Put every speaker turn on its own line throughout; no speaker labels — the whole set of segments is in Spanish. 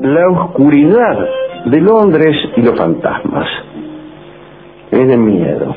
la oscuridad de Londres y los fantasmas. Es de miedo.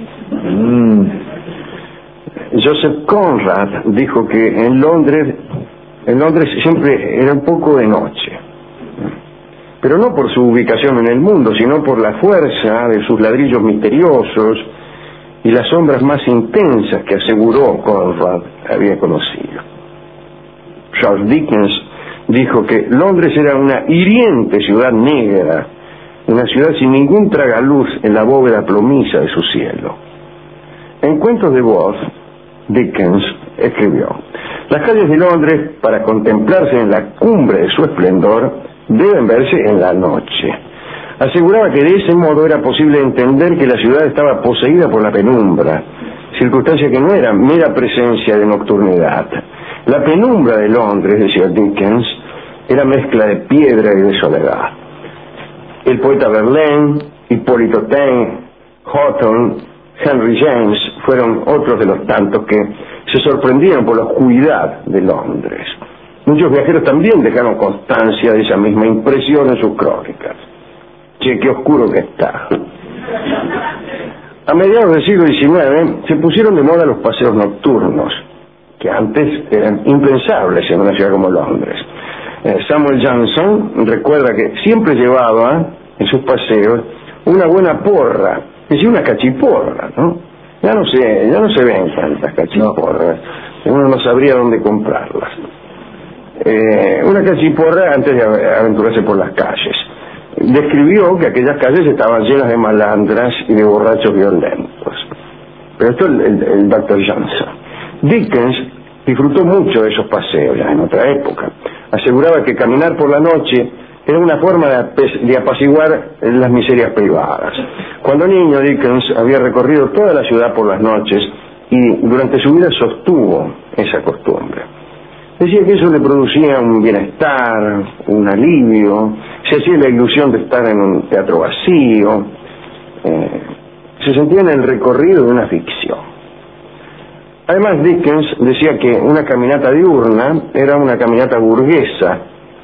Joseph Conrad dijo que en Londres siempre era un poco de noche, pero no por su ubicación en el mundo, sino por la fuerza de sus ladrillos misteriosos y las sombras más intensas que aseguró Conrad había conocido. Charles Dickens dijo que Londres era una hiriente ciudad negra, una ciudad sin ningún tragaluz en la bóveda plomiza de su cielo. En Cuentos de voz, Dickens escribió: las calles de Londres, para contemplarse en la cumbre de su esplendor, deben verse en la noche. Aseguraba que de ese modo era posible entender que la ciudad estaba poseída por la penumbra, circunstancia que no era mera presencia de nocturnidad. La penumbra de Londres, decía Dickens, era mezcla de piedra y de soledad. El poeta Verlaine, Hipólito Taine, Hawthorne, Henry James fueron otros de los tantos que se sorprendieron por la oscuridad de Londres. Muchos viajeros también dejaron constancia de esa misma impresión en sus crónicas. Che, qué oscuro que está. A mediados del siglo XIX se pusieron de moda los paseos nocturnos, que antes eran impensables en una ciudad como Londres. Samuel Johnson recuerda que siempre llevaba en sus paseos una buena porra, es decir, una cachiporra, ¿no? Ya no se ven tantas cachiporras, uno no sabría dónde comprarlas. Una cachiporra antes de aventurarse por las calles. Describió que aquellas calles estaban llenas de malandras y de borrachos violentos. Pero esto es el Dr. Johnson. Dickens disfrutó mucho de esos paseos ya en otra época. Aseguraba que caminar por la noche era una forma de apaciguar las miserias privadas. Cuando niño, Dickens había recorrido toda la ciudad por las noches y durante su vida sostuvo esa costumbre. Decía que eso le producía un bienestar, un alivio, se hacía la ilusión de estar en un teatro vacío, se sentía en el recorrido de una ficción. Además, Dickens decía que una caminata diurna era una caminata burguesa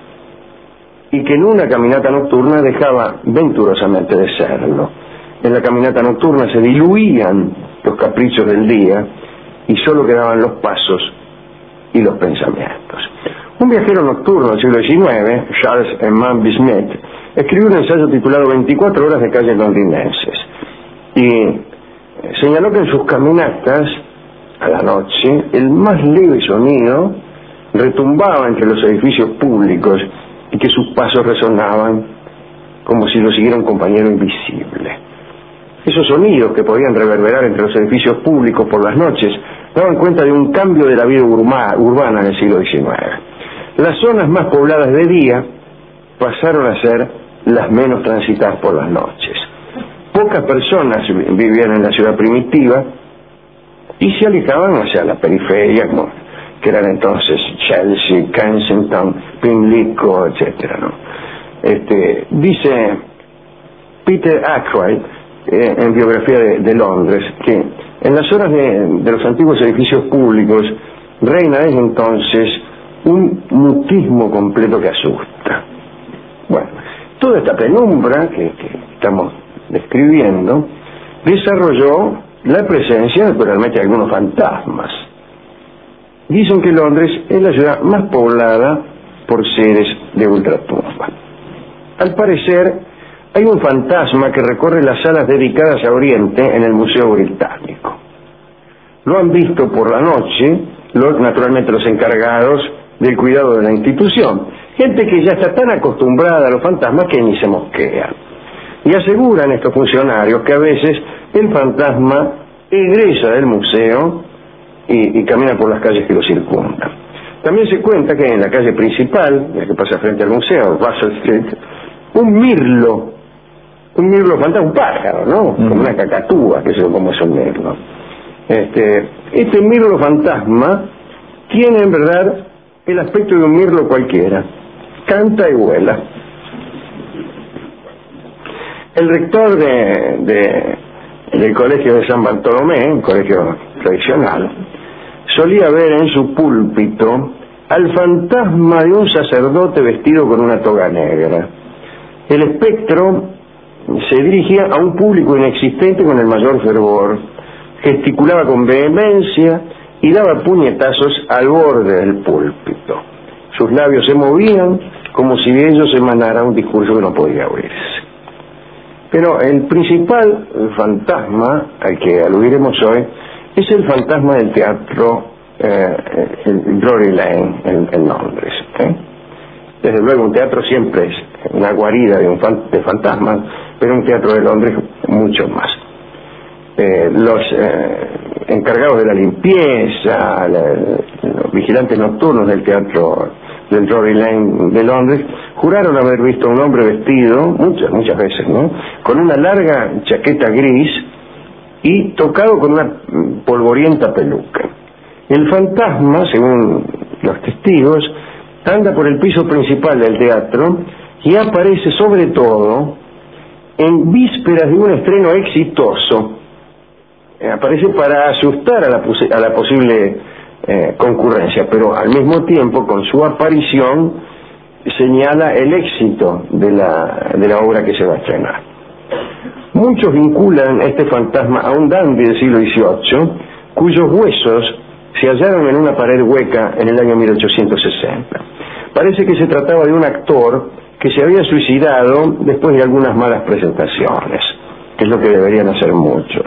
y que en una caminata nocturna dejaba venturosamente de serlo. En la caminata nocturna se diluían los caprichos del día y solo quedaban los pasos y los pensamientos. Un viajero nocturno del siglo XIX, Charles Manby Smith, escribió un ensayo titulado 24 horas de calles londinenses y señaló que en sus caminatas a la noche el más leve sonido retumbaba entre los edificios públicos y que sus pasos resonaban como si lo siguiera un compañero invisible. Esos sonidos que podían reverberar entre los edificios públicos por las noches daban cuenta de un cambio de la vida urbana en el siglo XIX. Las zonas más pobladas de día pasaron a ser las menos transitadas por las noches. Pocas personas vivían en la ciudad primitiva y se alejaban hacia la periferia, que eran entonces Chelsea, Kensington, Pimlico, etcétera, ¿no? Dice Peter Ackroyd en biografía de Londres que en las zonas de los antiguos edificios públicos reina desde entonces un mutismo completo que asusta. Bueno, toda esta penumbra que estamos describiendo desarrolló la presencia, naturalmente, de algunos fantasmas. Dicen que Londres es la ciudad más poblada por seres de ultratumba. Al parecer, hay un fantasma que recorre las salas dedicadas a Oriente en el Museo Británico. Lo han visto por la noche, naturalmente los encargados del cuidado de la institución. Gente que ya está tan acostumbrada a los fantasmas que ni se mosquean. Y aseguran estos funcionarios que a veces el fantasma egresa del museo y camina por las calles que lo circundan. También se cuenta que en la calle principal, la que pasa frente al museo, Russell Street, un mirlo fantasma, un pájaro, ¿no? Como una cacatúa, que es como es un mirlo. Este mirlo fantasma tiene en verdad el aspecto de un mirlo cualquiera, canta y vuela. El rector del colegio de San Bartolomé, un colegio tradicional, solía ver en su púlpito al fantasma de un sacerdote vestido con una toga negra. El espectro se dirigía a un público inexistente con el mayor fervor, gesticulaba con vehemencia y daba puñetazos al borde del púlpito. Sus labios se movían como si de ellos emanara un discurso que no podía oírse. Pero el principal fantasma al que aludiremos hoy es el fantasma del teatro el Drury Lane en Londres. Desde luego un teatro siempre es una guarida de fantasmas, pero un teatro de Londres mucho más. Los encargados de la limpieza, los vigilantes nocturnos del teatro del Drury Lane de Londres juraron haber visto a un hombre vestido muchas veces, ¿no?, con una larga chaqueta gris y tocado con una polvorienta peluca. El fantasma, según los testigos, anda por el piso principal del teatro y aparece sobre todo en vísperas de un estreno exitoso. Aparece para asustar a la posible concurrencia, pero al mismo tiempo con su aparición señala el éxito de la obra que se va a estrenar. Muchos vinculan este fantasma a un dandy del siglo XVIII cuyos huesos se hallaron en una pared hueca en el año 1860. Parece que se trataba de un actor que se había suicidado después de algunas malas presentaciones, que es lo que deberían hacer muchos.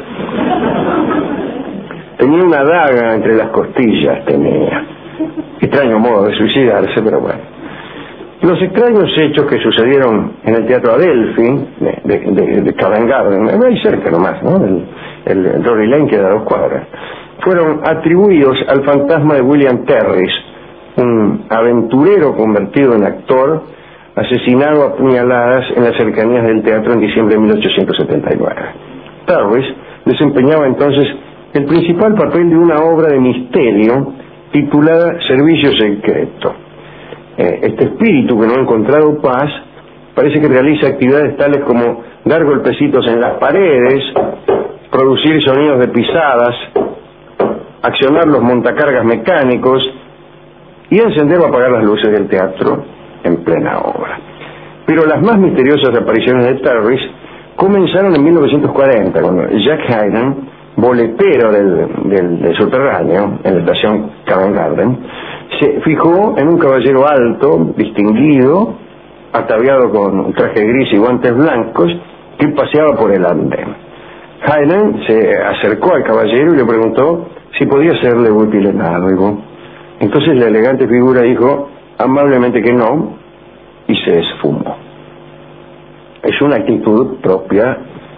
Tenía una daga entre las costillas, tenía. Extraño modo de suicidarse, pero bueno. Los extraños hechos que sucedieron en el Teatro Adelphi de Covent Garden, ahí cerca nomás, ¿no?, el Drury Lane queda a 2 cuadras, fueron atribuidos al fantasma de William Terriss, un aventurero convertido en actor, asesinado a puñaladas en las cercanías del teatro en diciembre de 1879. Terriss desempeñaba entonces el principal papel de una obra de misterio titulada Servicio Secreto. Este espíritu que no ha encontrado paz parece que realiza actividades tales como dar golpecitos en las paredes, producir sonidos de pisadas, accionar los montacargas mecánicos y encender o apagar las luces del teatro en plena obra. Pero las más misteriosas apariciones de Terriss comenzaron en 1940, cuando Jack Haydn, boletero del subterráneo en la estación Covent Garden, se fijó en un caballero alto, distinguido, ataviado con un traje gris y guantes blancos, que paseaba por el andén. Haydn se acercó al caballero y le preguntó si podía serle útil en algo. Entonces la elegante figura dijo amablemente que no y se esfumó. Es una actitud propia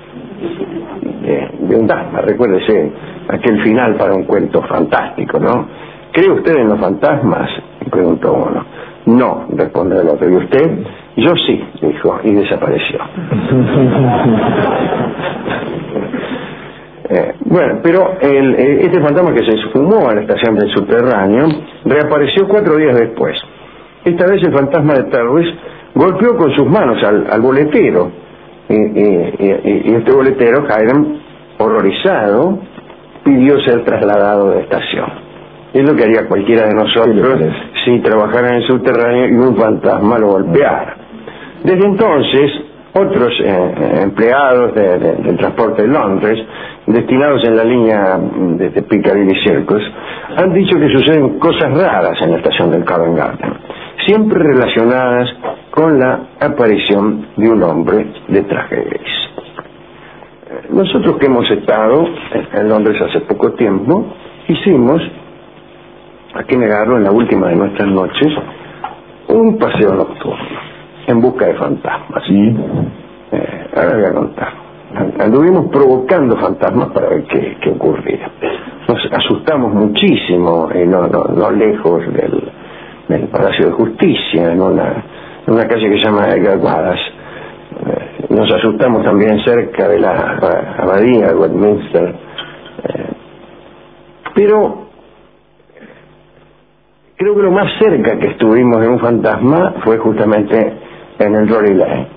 de un fantasma. Recuérdese aquel final para un cuento fantástico, ¿no? ¿Cree usted en los fantasmas?, preguntó uno. No, respondió el otro. ¿Y usted? Yo sí, dijo, y desapareció. Bueno, pero este fantasma que se esfumó a la estación del subterráneo reapareció 4 días después. Esta vez el fantasma de Terriss golpeó con sus manos al boletero, y este boletero, Haydn, horrorizado, pidió ser trasladado de estación. Es lo que haría cualquiera de nosotros si trabajara en el subterráneo y un fantasma lo golpeara. Desde entonces, otros empleados del transporte de Londres, destinados en la línea de Piccadilly Circus, han dicho que suceden cosas raras en la estación del Covent Garden, siempre relacionadas con la aparición de un hombre de traje gris. Nosotros que hemos estado en Londres hace poco tiempo, hicimos, a qué negarlo, en la última de nuestras noches, un paseo nocturno en busca de fantasmas. Ahora voy a contar. Anduvimos provocando fantasmas para ver qué ocurría. Nos asustamos muchísimo, no lejos del Palacio de Justicia, en una calle que se llama Edgar Wallace. Nos asustamos también cerca de la abadía de Westminster. Pero creo que lo más cerca que estuvimos de un fantasma fue justamente en el Drury Lane.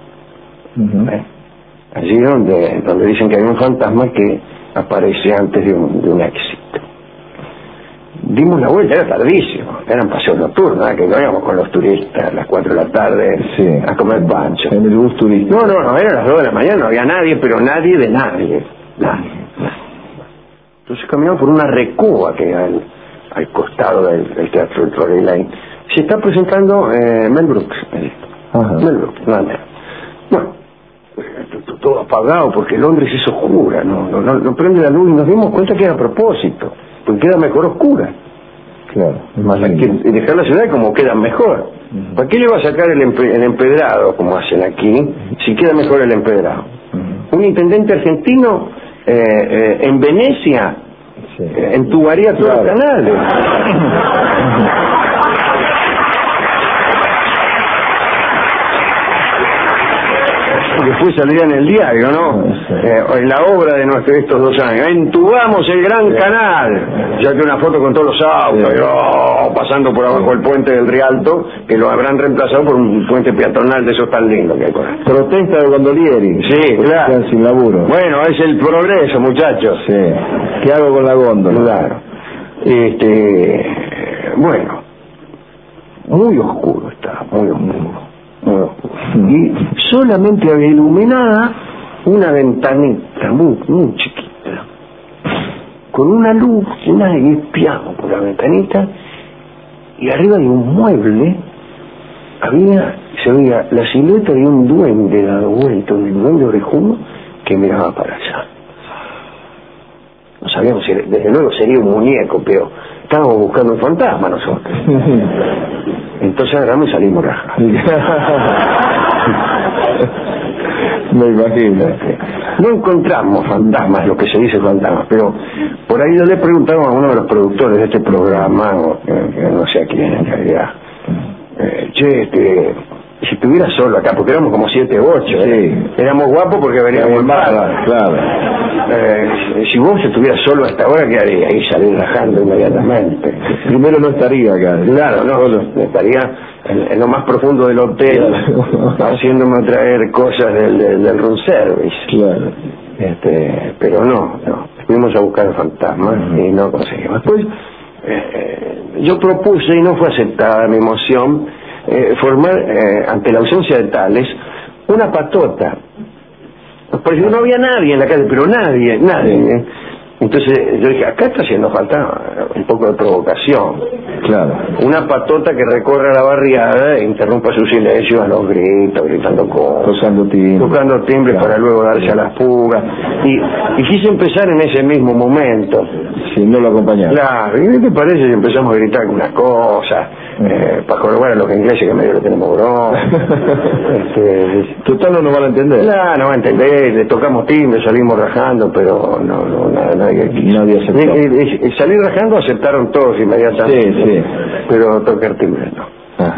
Allí donde dicen que hay un fantasma que aparece antes de un éxito. Dimos la vuelta, era tardísimo, eran paseos nocturnos, que íbamos con los turistas a las 4 de la tarde a comer pancho.
En el bus turístico.
No, eran las 2 de la mañana, no había nadie, pero nadie de nadie. Entonces caminamos por una recúa que hay al costado del Teatro del Drury Lane. Se está presentando Mel Brooks. Mel Brooks, nada menos. Bueno, todo apagado porque Londres es oscura, no prende la luz y nos dimos cuenta que era a propósito, porque queda mejor oscura.
Claro,
y dejar la ciudad como queda mejor. ¿Para qué le va a sacar el empedrado, como hacen aquí, si queda mejor el empedrado? Un intendente argentino en Venecia entubaría todos los canales. Después saldría en el diario, ¿no? La obra de estos 2 años. Entubamos el Gran Canal. Ya que una foto con todos los autos, pasando por abajo el puente del Rialto, que lo habrán reemplazado por un puente peatonal de esos tan lindos que hay por ahí.
Protesta de gondolieri.
Sí, claro.
Sin laburo.
Bueno, es el progreso, muchachos.
Sí. ¿Qué hago con la góndola?
Claro. Bueno, muy oscuro está, muy oscuro. Y solamente había iluminada una ventanita muy chiquita, con una luz que nadie espiaba por la ventanita, y arriba de un mueble se veía la silueta de un duende dado vuelta, un duende orejuno que miraba para allá. No sabíamos si, desde luego sería un muñeco, pero estábamos buscando un fantasma nosotros. Entonces agarramos y salimos rajando.
Me imagino.
No encontramos fantasmas, lo que se dice fantasmas, pero por ahí yo le preguntaba a uno de los productores de este programa, no sé a quién en realidad, si estuviera solo acá, porque éramos como 7 u 8, éramos guapos porque veníamos mal.
Claro.
Si vos estuvieras solo hasta ahora, ¿qué haría? Ahí salir rajando inmediatamente.
Primero no estaría acá.
Claro, no, estaría en lo más profundo del hotel, haciéndome traer cosas del room service.
Claro.
Pero no, fuimos a buscar fantasmas y no conseguimos. Después, yo propuse, y no fue aceptada mi moción, formar, ante la ausencia de tales, una patota. Porque no había nadie en la calle, pero nadie. Entonces yo dije, acá está haciendo falta un poco de provocación.
Claro.
Una patota que recorra la barriada e interrumpa su silencio a los gritos, gritando cosas, tocando timbre para luego darse a las fugas. Y quise empezar en ese mismo momento.
Si no lo acompañaba.
Claro, ¿y qué te parece si empezamos a gritar algunas cosas? Para jorobar a los ingleses que medio lo tenemos broma.
Total no van a entender.
No va a entender, le tocamos timbre, salimos rajando, pero nadie aceptó. Salir rajando aceptaron todos inmediatamente.
Sí.
Pero tocar timbre no.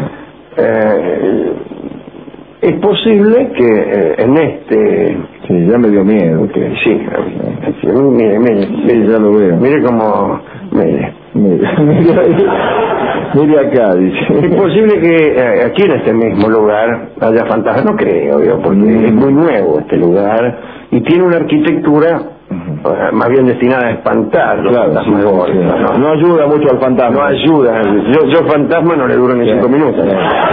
Es posible que en
Sí, ya me dio miedo.
Mire,
ya lo veo.
Mire cómo...
Mire acá, dice.
Es posible que aquí en este mismo lugar haya fantasmas, no creo yo, porque es muy nuevo este lugar y tiene una arquitectura más bien destinada a espantar los fantasmas.
No ayuda mucho al fantasma.
No ayuda. Yo fantasma no le duro ni 5 minutos.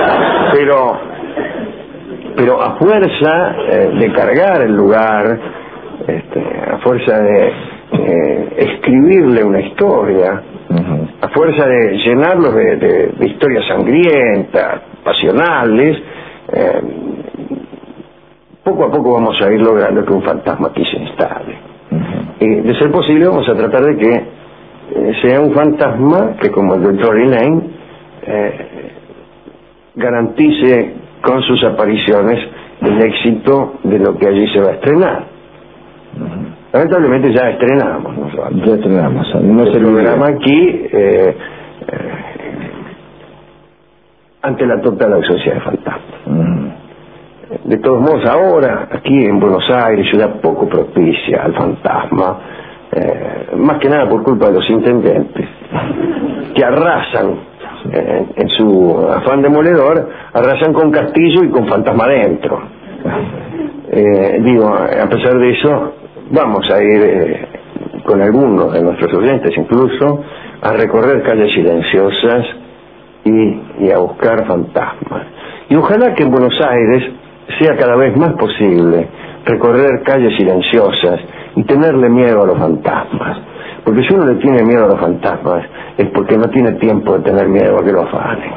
Pero a fuerza de cargar el lugar, a fuerza de escribirle una historia, a fuerza de llenarlos de historias sangrientas, pasionales, poco a poco vamos a ir logrando que un fantasma aquí se instale. De ser posible vamos a tratar de que sea un fantasma que, como el de Drury Lane, garantice con sus apariciones el éxito de lo que allí se va a estrenar. Lamentablemente ya estrenamos nosotros.
Ya estrenamos.
El programa aquí ante la total ausencia de fantasmas. De todos modos, ahora aquí en Buenos Aires, ciudad poco propicia al fantasma, más que nada por culpa de los intendentes que arrasan en su afán demoledor, arrasan con castillo y con fantasma adentro. A pesar de eso, vamos a ir con algunos de nuestros oyentes incluso a recorrer calles silenciosas y a buscar fantasmas. Y ojalá que en Buenos Aires sea cada vez más posible recorrer calles silenciosas y tenerle miedo a los fantasmas. Porque si uno le tiene miedo a los fantasmas es porque no tiene tiempo de tener miedo a que lo afanen.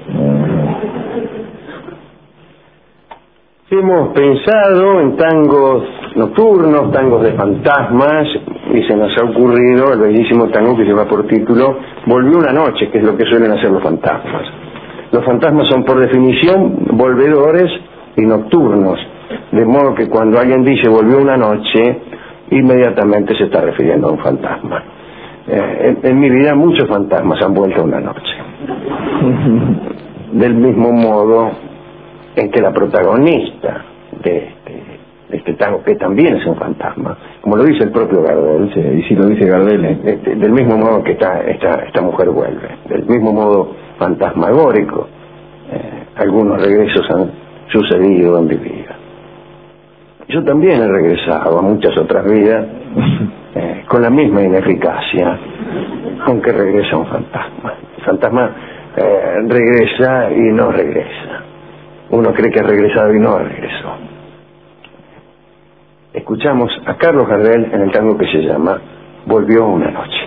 Hemos pensado en tangos nocturnos, tangos de fantasmas, y se nos ha ocurrido el bellísimo tango que lleva por título Volvió una noche, que es lo que suelen hacer los fantasmas. Los fantasmas son por definición volvedores y nocturnos, de modo que cuando alguien dice volvió una noche, inmediatamente se está refiriendo a un fantasma. En mi vida muchos fantasmas han vuelto una noche. Del mismo modo en que la protagonista de este tango, que también es un fantasma, como lo dice el propio Gardel,
sí, y si lo dice Gardel,
del mismo modo que esta mujer vuelve, del mismo modo fantasmagórico, algunos regresos han sucedido en mi vida. Yo también he regresado a muchas otras vidas con la misma ineficacia con que regresa un fantasma. El fantasma regresa y no regresa. Uno cree que ha regresado y no regresó. Escuchamos a Carlos Gardel en el tango que se llama Volvió una noche.